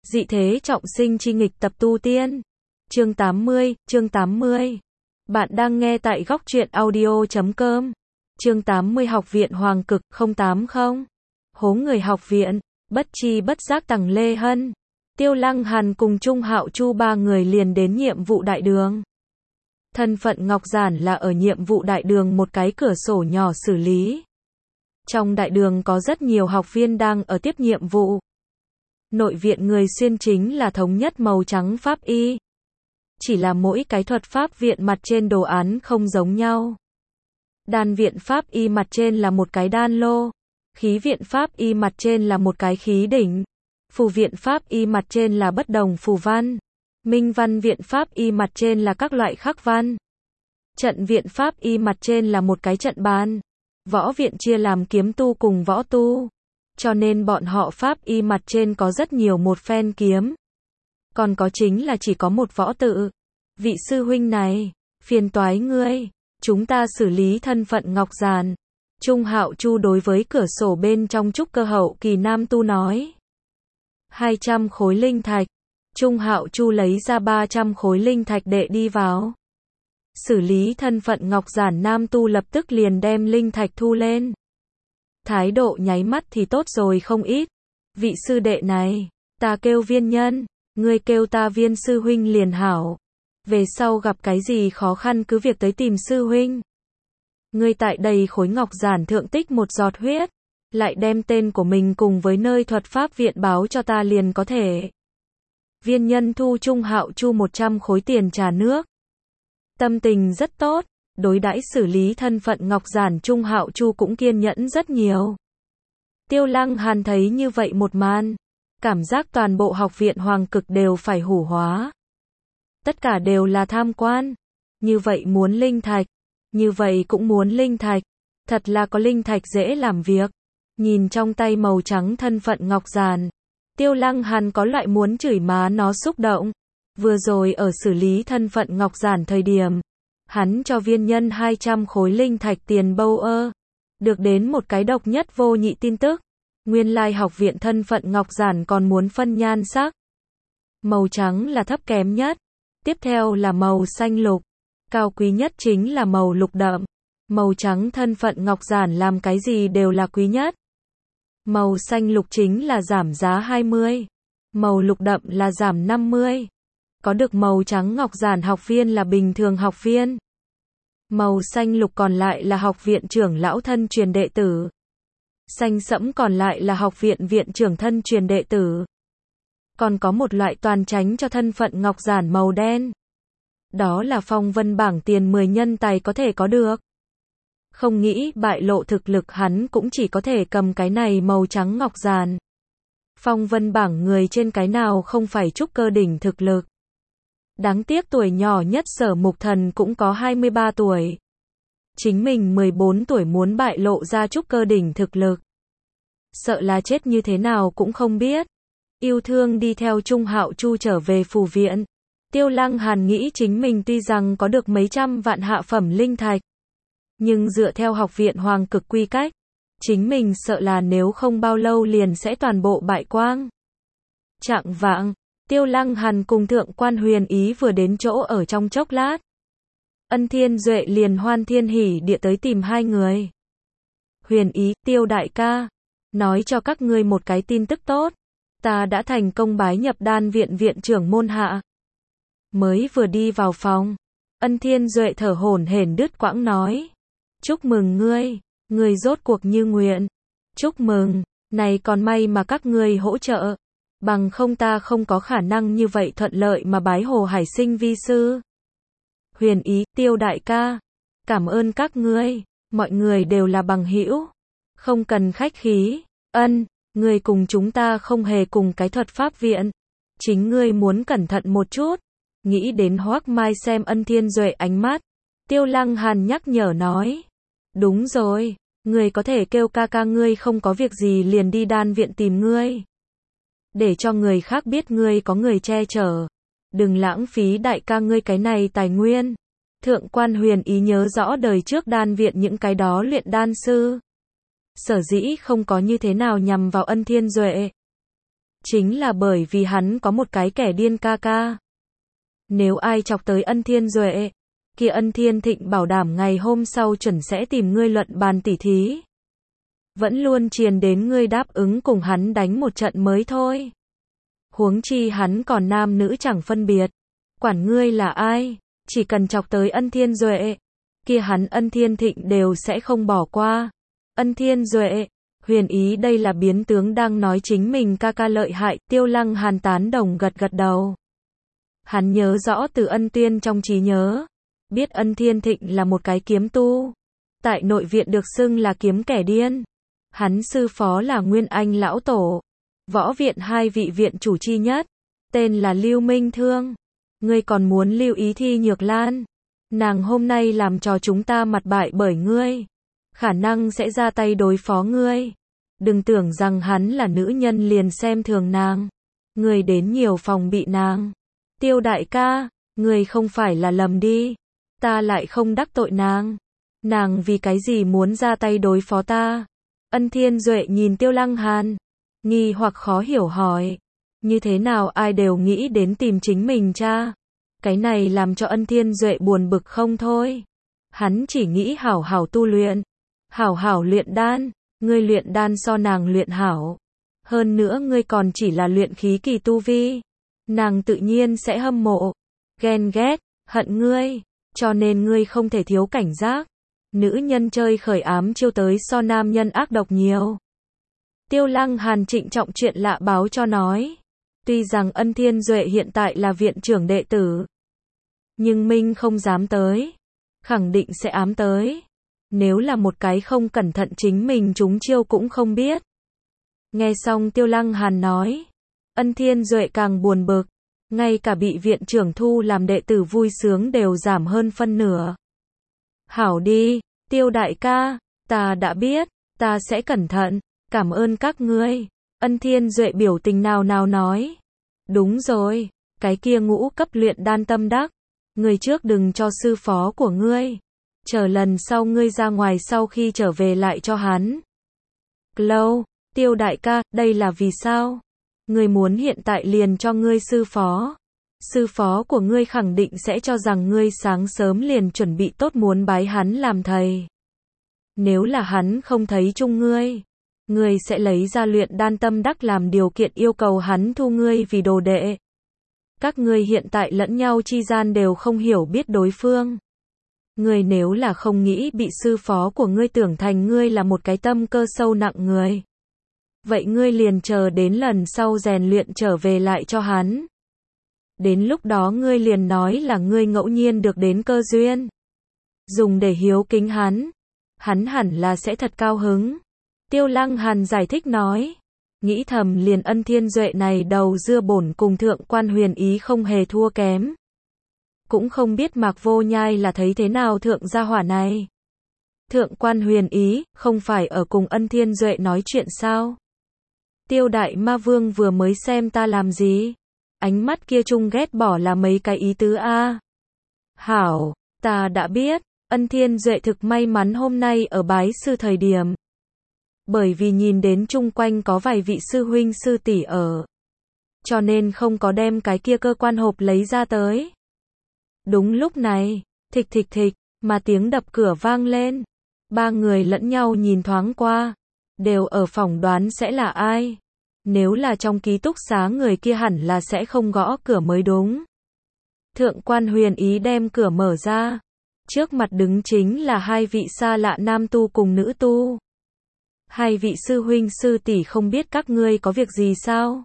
Dị thế trọng sinh chi nghịch tập tu tiên. Chương 80. Bạn đang nghe tại góc truyện audio.com. Chương 80 Học viện Hoàng Cực 080. Hố người học viện, bất chi bất giác Tằng Lê Hân, Tiêu Lăng Hàn cùng Trung Hạo Chu ba người liền đến nhiệm vụ đại đường. Thân phận Ngọc Giản là ở nhiệm vụ đại đường một cái cửa sổ nhỏ xử lý. Trong đại đường có rất nhiều học viên đang ở tiếp nhiệm vụ. Nội viện người xuyên chính là thống nhất màu trắng pháp y. Chỉ là mỗi cái thuật pháp viện mặt trên đồ án không giống nhau. Đan viện pháp y mặt trên là một cái đan lô. Khí viện pháp y mặt trên là một cái khí đỉnh. Phù viện pháp y mặt trên là bất đồng phù văn. Minh văn viện pháp y mặt trên là các loại khắc văn. Trận viện pháp y mặt trên là một cái trận bàn. Võ viện chia làm kiếm tu cùng võ tu. Cho nên bọn họ pháp y mặt trên có rất nhiều một phen kiếm. Còn có chính là chỉ có một võ tự. Vị sư huynh này, phiền toái ngươi, chúng ta xử lý thân phận Ngọc Giản. Trung Hạo Chu đối với cửa sổ bên trong trúc cơ hậu kỳ nam tu nói. 200 khối linh thạch. Trung Hạo Chu lấy ra 300 khối linh thạch đệ đi vào. Xử lý thân phận Ngọc Giản nam tu lập tức liền đem linh thạch thu lên. Thái độ nháy mắt thì tốt rồi không ít. Vị sư đệ này, ta kêu Viên Nhân, ngươi kêu ta Viên sư huynh liền hảo. Về sau gặp cái gì khó khăn cứ việc tới tìm sư huynh. Ngươi tại đây khối Ngọc Giản thượng tích một giọt huyết, lại đem tên của mình cùng với nơi thuật pháp viện báo cho ta liền có thể. Viên Nhân thu Trung Hạo Chu 100 khối tiền trà nước. Tâm tình rất tốt, đối đãi xử lý thân phận Ngọc Giản Trung Hạo Chu cũng kiên nhẫn rất nhiều. Tiêu Lăng Hàn thấy như vậy một màn, cảm giác toàn bộ học viện Hoàng Cực đều phải hủ hóa. Tất cả đều là tham quan. Như vậy muốn linh thạch, như vậy cũng muốn linh thạch. Thật là có linh thạch dễ làm việc. Nhìn trong tay màu trắng thân phận Ngọc Giản, Tiêu Lăng Hàn có loại muốn chửi má nó xúc động. Vừa rồi ở xử lý thân phận Ngọc Giản thời điểm, hắn cho Viên Nhân 200 khối linh thạch tiền bâu ơ. Được đến một cái độc nhất vô nhị tin tức. Nguyên lai học viện thân phận Ngọc Giản còn muốn phân nhan sắc. Màu trắng là thấp kém nhất. Tiếp theo là màu xanh lục. Cao quý nhất chính là màu lục đậm. Màu trắng thân phận Ngọc Giản làm cái gì đều là quý nhất. Màu xanh lục chính là giảm giá 20. Màu lục đậm là giảm 50. Có được màu trắng Ngọc Giản học viên là bình thường học viên. Màu xanh lục còn lại là học viện trưởng lão thân truyền đệ tử. Xanh sẫm còn lại là học viện viện trưởng thân truyền đệ tử. Còn có một loại toàn tránh cho thân phận Ngọc Giản màu đen. Đó là phong vân bảng tiền 10 nhân tài có thể có được. Không nghĩ bại lộ thực lực hắn cũng chỉ có thể cầm cái này màu trắng Ngọc Giản. Phong vân bảng người trên cái nào không phải trúc cơ đỉnh thực lực. Đáng tiếc tuổi nhỏ nhất Sở Mục Thần cũng có 23 tuổi. Chính mình 14 tuổi muốn bại lộ ra trúc cơ đỉnh thực lực. Sợ là chết như thế nào cũng không biết. Yêu thương đi theo Trung Hạo Chu trở về phù viện. Tiêu Lăng Hàn nghĩ chính mình tuy rằng có được mấy trăm vạn hạ phẩm linh thạch. Nhưng dựa theo học viện Hoàng Cực quy cách. Chính mình sợ là nếu không bao lâu liền sẽ toàn bộ bại quang. Chạng vạng. Tiêu Lăng Hàn cùng Thượng quan Huyền Ý vừa đến chỗ ở trong chốc lát. Ân Thiên Duệ liền hoan thiên hỉ địa tới tìm hai người. Huyền Ý, Tiêu đại ca, nói cho các ngươi một cái tin tức tốt. Ta đã thành công bái nhập đan viện viện trưởng môn hạ. Mới vừa đi vào phòng, Ân Thiên Duệ thở hổn hển đứt quãng nói. Chúc mừng ngươi rốt cuộc như nguyện. Chúc mừng, này còn may mà các ngươi hỗ trợ. Bằng không ta không có khả năng như vậy thuận lợi mà bái Hồ Hải Sinh vi sư. Huyền Ý, Tiêu đại ca, cảm ơn các ngươi, mọi người đều là bằng hữu, không cần khách khí. Ân, ngươi cùng chúng ta không hề cùng cái thuật pháp viện, chính ngươi muốn cẩn thận một chút. Nghĩ đến Hoắc Mai xem Ân Thiên Duệ ánh mắt, Tiêu Lăng Hàn nhắc nhở nói. Đúng rồi, ngươi có thể kêu ca ca ngươi không có việc gì liền đi đan viện tìm ngươi. Để cho người khác biết ngươi có người che chở. Đừng lãng phí đại ca ngươi cái này tài nguyên. Thượng quan Huyền Ý nhớ rõ đời trước đan viện những cái đó luyện đan sư. Sở dĩ không có như thế nào nhằm vào Ân Thiên Duệ. Chính là bởi vì hắn có một cái kẻ điên ca ca. Nếu ai chọc tới Ân Thiên Duệ, kia Ân Thiên Thịnh bảo đảm ngày hôm sau chuẩn sẽ tìm ngươi luận bàn tỉ thí. Vẫn luôn triền đến ngươi đáp ứng cùng hắn đánh một trận mới thôi. Huống chi hắn còn nam nữ chẳng phân biệt. Quản ngươi là ai, chỉ cần chọc tới Ân Thiên Duệ, kia hắn Ân Thiên Thịnh đều sẽ không bỏ qua. Ân Thiên Duệ, Huyền Ý đây là biến tướng đang nói chính mình ca ca lợi hại, Tiêu Lăng Hàn tán đồng gật gật đầu. Hắn nhớ rõ từ Ân Tuyên trong trí nhớ, biết Ân Thiên Thịnh là một cái kiếm tu. Tại nội viện được xưng là kiếm kẻ điên. Hắn sư phó là Nguyên Anh lão tổ. Võ viện hai vị viện chủ chi nhất, tên là Lưu Minh Thương. Ngươi còn muốn lưu ý Thi Nhược Lan. Nàng hôm nay làm cho chúng ta mặt bại bởi ngươi. Khả năng sẽ ra tay đối phó ngươi. Đừng tưởng rằng hắn là nữ nhân liền xem thường nàng. Ngươi đến nhiều phòng bị nàng. Tiêu đại ca, ngươi không phải là lầm đi. Ta lại không đắc tội nàng. Nàng vì cái gì muốn ra tay đối phó ta? Ân Thiên Duệ nhìn Tiêu Lăng Hàn, nghi hoặc khó hiểu hỏi. Như thế nào ai đều nghĩ đến tìm chính mình cha? Cái này làm cho Ân Thiên Duệ buồn bực không thôi. Hắn chỉ nghĩ hảo hảo tu luyện. Hảo hảo luyện đan. Ngươi luyện đan so nàng luyện hảo. Hơn nữa ngươi còn chỉ là luyện khí kỳ tu vi. Nàng tự nhiên sẽ hâm mộ, ghen ghét, hận ngươi. Cho nên ngươi không thể thiếu cảnh giác. Nữ nhân chơi khởi ám chiêu tới so nam nhân ác độc nhiều. Tiêu Lăng Hàn trịnh trọng chuyện lạ báo cho nói. Tuy rằng Ân Thiên Duệ hiện tại là viện trưởng đệ tử, nhưng Minh không dám tới. Khẳng định sẽ ám tới. Nếu là một cái không cẩn thận chính mình trúng chiêu cũng không biết. Nghe xong Tiêu Lăng Hàn nói, Ân Thiên Duệ càng buồn bực. Ngay cả bị viện trưởng thu làm đệ tử vui sướng đều giảm hơn phân nửa. Hảo đi, Tiêu đại ca, ta đã biết, ta sẽ cẩn thận, cảm ơn các ngươi. Ân Thiên Duệ biểu tình nào nói. Đúng rồi, cái kia ngũ cấp luyện đan tâm đắc. Ngươi trước đừng cho sư phó của ngươi. Chờ lần sau ngươi ra ngoài sau khi trở về lại cho hắn. Lâu, Tiêu đại ca, đây là vì sao? Ngươi muốn hiện tại liền cho ngươi sư phó. Sư phó của ngươi khẳng định sẽ cho rằng ngươi sáng sớm liền chuẩn bị tốt muốn bái hắn làm thầy. Nếu là hắn không thấy chung ngươi, ngươi sẽ lấy ra luyện đan tâm đắc làm điều kiện yêu cầu hắn thu ngươi vì đồ đệ. Các ngươi hiện tại lẫn nhau chi gian đều không hiểu biết đối phương. Ngươi nếu là không nghĩ bị sư phó của ngươi tưởng thành ngươi là một cái tâm cơ sâu nặng người, vậy ngươi liền chờ đến lần sau rèn luyện trở về lại cho hắn. Đến lúc đó ngươi liền nói là ngươi ngẫu nhiên được đến cơ duyên. Dùng để hiếu kính hắn. Hắn hẳn là sẽ thật cao hứng. Tiêu Lăng Hàn giải thích nói. Nghĩ thầm liền Ân Thiên Duệ này đầu dưa bổn cùng Thượng Quan Huyền Ý không hề thua kém. Cũng không biết Mạc Vô Nhai là thấy thế nào thượng gia hỏa này. Thượng Quan Huyền Ý, không phải ở cùng Ân Thiên Duệ nói chuyện sao? Tiêu Đại Ma Vương vừa mới xem ta làm gì? Ánh mắt kia chung ghét bỏ là mấy cái ý tứ a. Hảo, ta đã biết, Ân Thiên Duệ thực may mắn hôm nay ở bái sư thời điểm. Bởi vì nhìn đến chung quanh có vài vị sư huynh sư tỷ ở. Cho nên không có đem cái kia cơ quan hộp lấy ra tới. Đúng lúc này, thịch thịch thịch, mà tiếng đập cửa vang lên. Ba người lẫn nhau nhìn thoáng qua. Đều ở phỏng đoán sẽ là ai. Nếu là trong ký túc xá người kia hẳn là sẽ không gõ cửa mới đúng. Thượng Quan Huyền Ý đem cửa mở ra. Trước mặt đứng chính là hai vị xa lạ nam tu cùng nữ tu. Hai vị sư huynh sư tỷ không biết các ngươi có việc gì sao?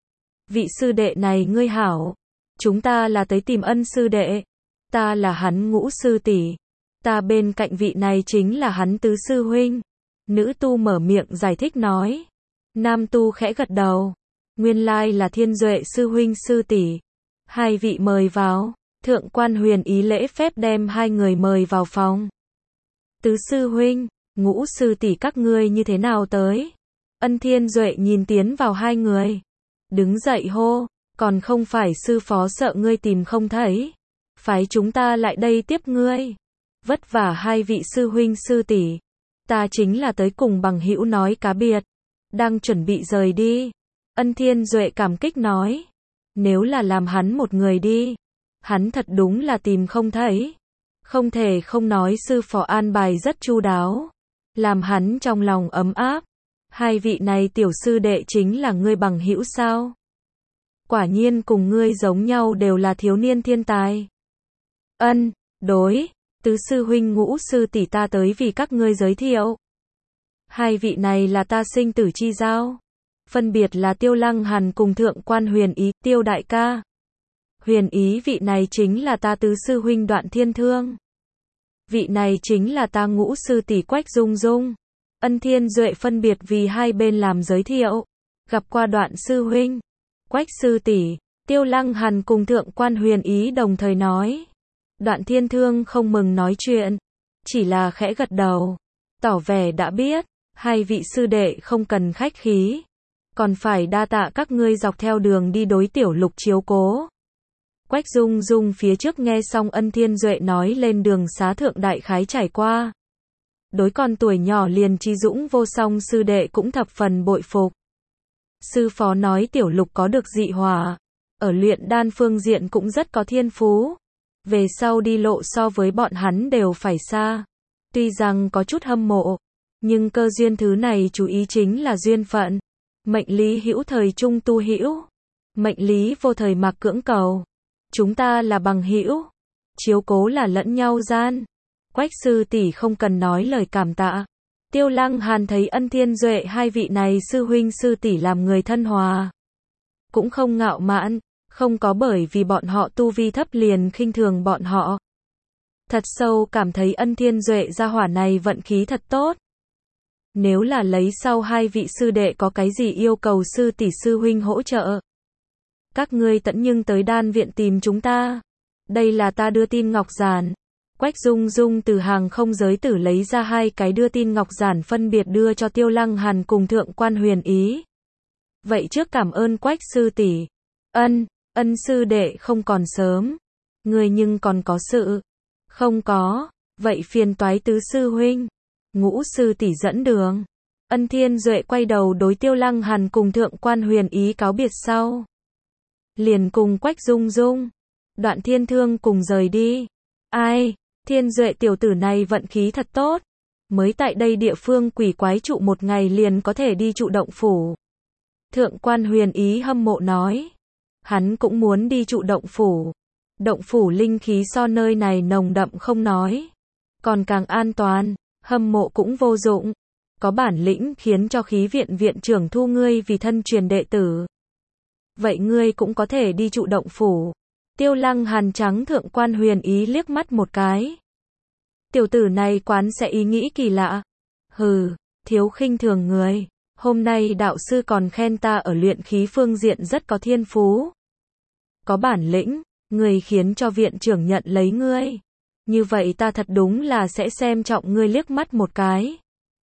Vị sư đệ này ngươi hảo. Chúng ta là tới tìm Ân sư đệ. Ta là hắn Ngũ sư tỷ. Ta bên cạnh vị này chính là hắn Tứ sư huynh. Nữ tu mở miệng giải thích nói. Nam tu khẽ gật đầu. Nguyên lai là Thiên Duệ sư huynh sư tỷ. Hai vị mời vào. Thượng Quan Huyền Ý lễ phép đem hai người mời vào phòng. Tứ sư huynh, Ngũ sư tỷ các ngươi như thế nào tới? Ân Thiên Duệ nhìn tiến vào hai người. Đứng dậy hô, còn không phải sư phó sợ ngươi tìm không thấy. Phái chúng ta lại đây tiếp ngươi. Vất vả hai vị sư huynh sư tỷ. Ta chính là tới cùng bằng hữu nói cá biệt. Đang chuẩn bị rời đi. Ân Thiên Duệ cảm kích nói. Nếu là làm hắn một người đi, hắn thật đúng là tìm không thấy. Không thể không nói sư phó an bài rất chu đáo, làm hắn trong lòng ấm áp. Hai vị này tiểu sư đệ chính là ngươi bằng hữu sao? Quả nhiên cùng ngươi giống nhau đều là thiếu niên thiên tài. Ân, đối, tứ sư huynh ngũ sư tỷ ta tới vì các ngươi giới thiệu. Hai vị này là ta sinh tử chi giao. Phân biệt là Tiêu Lăng Hàn cùng Thượng Quan Huyền Ý, Tiêu đại ca. Huyền Ý vị này chính là ta tứ sư huynh Đoạn Thiên Thương. Vị này chính là ta ngũ sư tỷ Quách Dung Dung. Ân Thiên Duệ phân biệt vì hai bên làm giới thiệu. Gặp qua Đoạn sư huynh, Quách sư tỷ, Tiêu Lăng Hàn cùng Thượng Quan Huyền Ý đồng thời nói. Đoạn Thiên Thương không mừng nói chuyện, chỉ là khẽ gật đầu, tỏ vẻ đã biết. Hai vị sư đệ không cần khách khí, còn phải đa tạ các ngươi dọc theo đường đi đối tiểu lục chiếu cố. Quách Dung Dung phía trước nghe xong Ân Thiên Duệ nói lên đường xá thượng đại khái trải qua. Đối con tuổi nhỏ liền chi dũng vô song sư đệ cũng thập phần bội phục. Sư phó nói tiểu lục có được dị hỏa, ở luyện đan phương diện cũng rất có thiên phú. Về sau đi lộ so với bọn hắn đều phải xa. Tuy rằng có chút hâm mộ, nhưng cơ duyên thứ này chú ý chính là duyên phận. Mệnh lý hữu thời trung tu hữu, mệnh lý vô thời mặc cưỡng cầu. Chúng ta là bằng hữu, chiếu cố là lẫn nhau gian. Quách sư tỷ không cần nói lời cảm tạ. Tiêu Lăng Hàn thấy Ân Thiên Duệ hai vị này sư huynh sư tỷ làm người thân hòa, cũng không ngạo mạn, không có bởi vì bọn họ tu vi thấp liền khinh thường bọn họ. Thật sâu cảm thấy Ân Thiên Duệ gia hỏa này vận khí thật tốt. Nếu là lấy sau hai vị sư đệ có cái gì yêu cầu sư tỷ sư huynh hỗ trợ, các ngươi tận nhưng tới đan viện tìm chúng ta. Đây là ta đưa tin ngọc giản. Quách Dung Dung từ hàng không giới tử lấy ra hai cái đưa tin ngọc giản phân biệt đưa cho Tiêu Lăng Hàn cùng Thượng Quan Huyền Ý. Vậy trước cảm ơn Quách sư tỷ. Ân sư đệ không còn sớm. Người nhưng còn có sự. Không có, vậy phiền toái tứ sư huynh. Ngũ sư tỷ dẫn đường. Ân Thiên Duệ quay đầu đối Tiêu Lăng Hàn cùng Thượng Quan Huyền Ý cáo biệt sau. Liền cùng Quách Dung Dung, Đoạn Thiên Thương cùng rời đi. Ai, Thiên Duệ tiểu tử này vận khí thật tốt. Mới tại đây địa phương quỷ quái trụ một ngày liền có thể đi trụ động phủ. Thượng Quan Huyền Ý hâm mộ nói. Hắn cũng muốn đi trụ động phủ. Động phủ linh khí so nơi này nồng đậm không nói, còn càng an toàn, hâm mộ cũng vô dụng. Có bản lĩnh khiến cho khí viện viện trưởng thu ngươi vì thân truyền đệ tử. Vậy ngươi cũng có thể đi trụ động phủ. Tiêu Lăng Hàn trắng Thượng Quan Huyền Ý liếc mắt một cái. Tiểu tử này quán sẽ ý nghĩ kỳ lạ. Hừ, thiếu khinh thường người. Hôm nay đạo sư còn khen ta ở luyện khí phương diện rất có thiên phú. Có bản lĩnh, người khiến cho viện trưởng nhận lấy ngươi. Như vậy ta thật đúng là sẽ xem trọng ngươi liếc mắt một cái.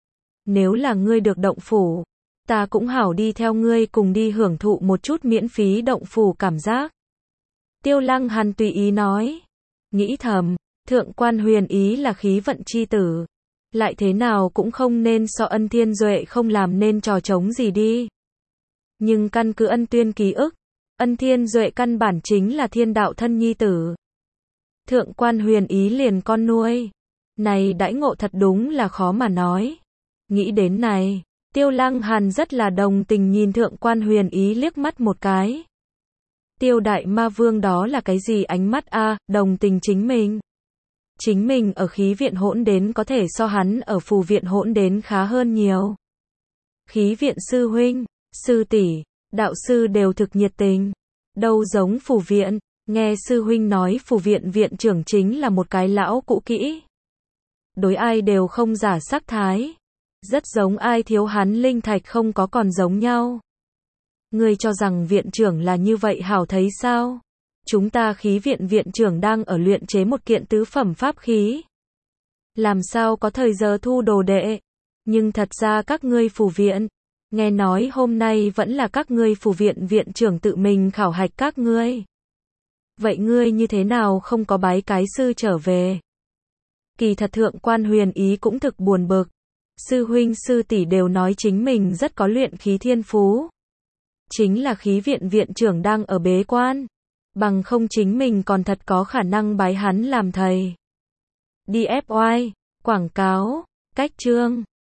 Nếu là ngươi được động phủ, ta cũng hảo đi theo ngươi cùng đi hưởng thụ một chút miễn phí động phủ cảm giác. Tiêu Lăng Hàn tùy ý nói. Nghĩ thầm, Thượng Quan Huyền Ý là khí vận chi tử. Lại thế nào cũng không nên so Ân Thiên Duệ không làm nên trò trống gì đi. Nhưng căn cứ ân tuyên ký ức, Ân Thiên Duệ căn bản chính là thiên đạo thân nhi tử. Thượng Quan Huyền Ý liền con nuôi. Này đãi ngộ thật đúng là khó mà nói. Nghĩ đến này, Tiêu Lăng Hàn rất là đồng tình nhìn Thượng Quan Huyền Ý liếc mắt một cái. Tiêu đại ma vương đó là cái gì ánh mắt a, đồng tình chính mình. Chính mình ở khí viện hỗn đến có thể so hắn ở phù viện hỗn đến khá hơn nhiều. Khí viện sư huynh, sư tỷ, đạo sư đều thực nhiệt tình. Đâu giống phù viện, nghe sư huynh nói phù viện viện trưởng chính là một cái lão cũ kỹ. Đối ai đều không giả sắc thái. Rất giống ai thiếu hắn linh thạch không có còn giống nhau. Ngươi cho rằng viện trưởng là như vậy hảo thấy sao? Chúng ta khí viện viện trưởng đang ở luyện chế một kiện tứ phẩm pháp khí. Làm sao có thời giờ thu đồ đệ? Nhưng thật ra các ngươi phù viện, nghe nói hôm nay vẫn là các ngươi phù viện viện trưởng tự mình khảo hạch các ngươi. Vậy ngươi như thế nào không có bái cái sư trở về? Kỳ thật Thượng Quan Huyền Ý cũng thực buồn bực. Sư huynh sư tỷ đều nói chính mình rất có luyện khí thiên phú. Chính là khí viện viện trưởng đang ở bế quan. Bằng không chính mình còn thật có khả năng bái hắn làm thầy. DFY, quảng cáo, cách chương.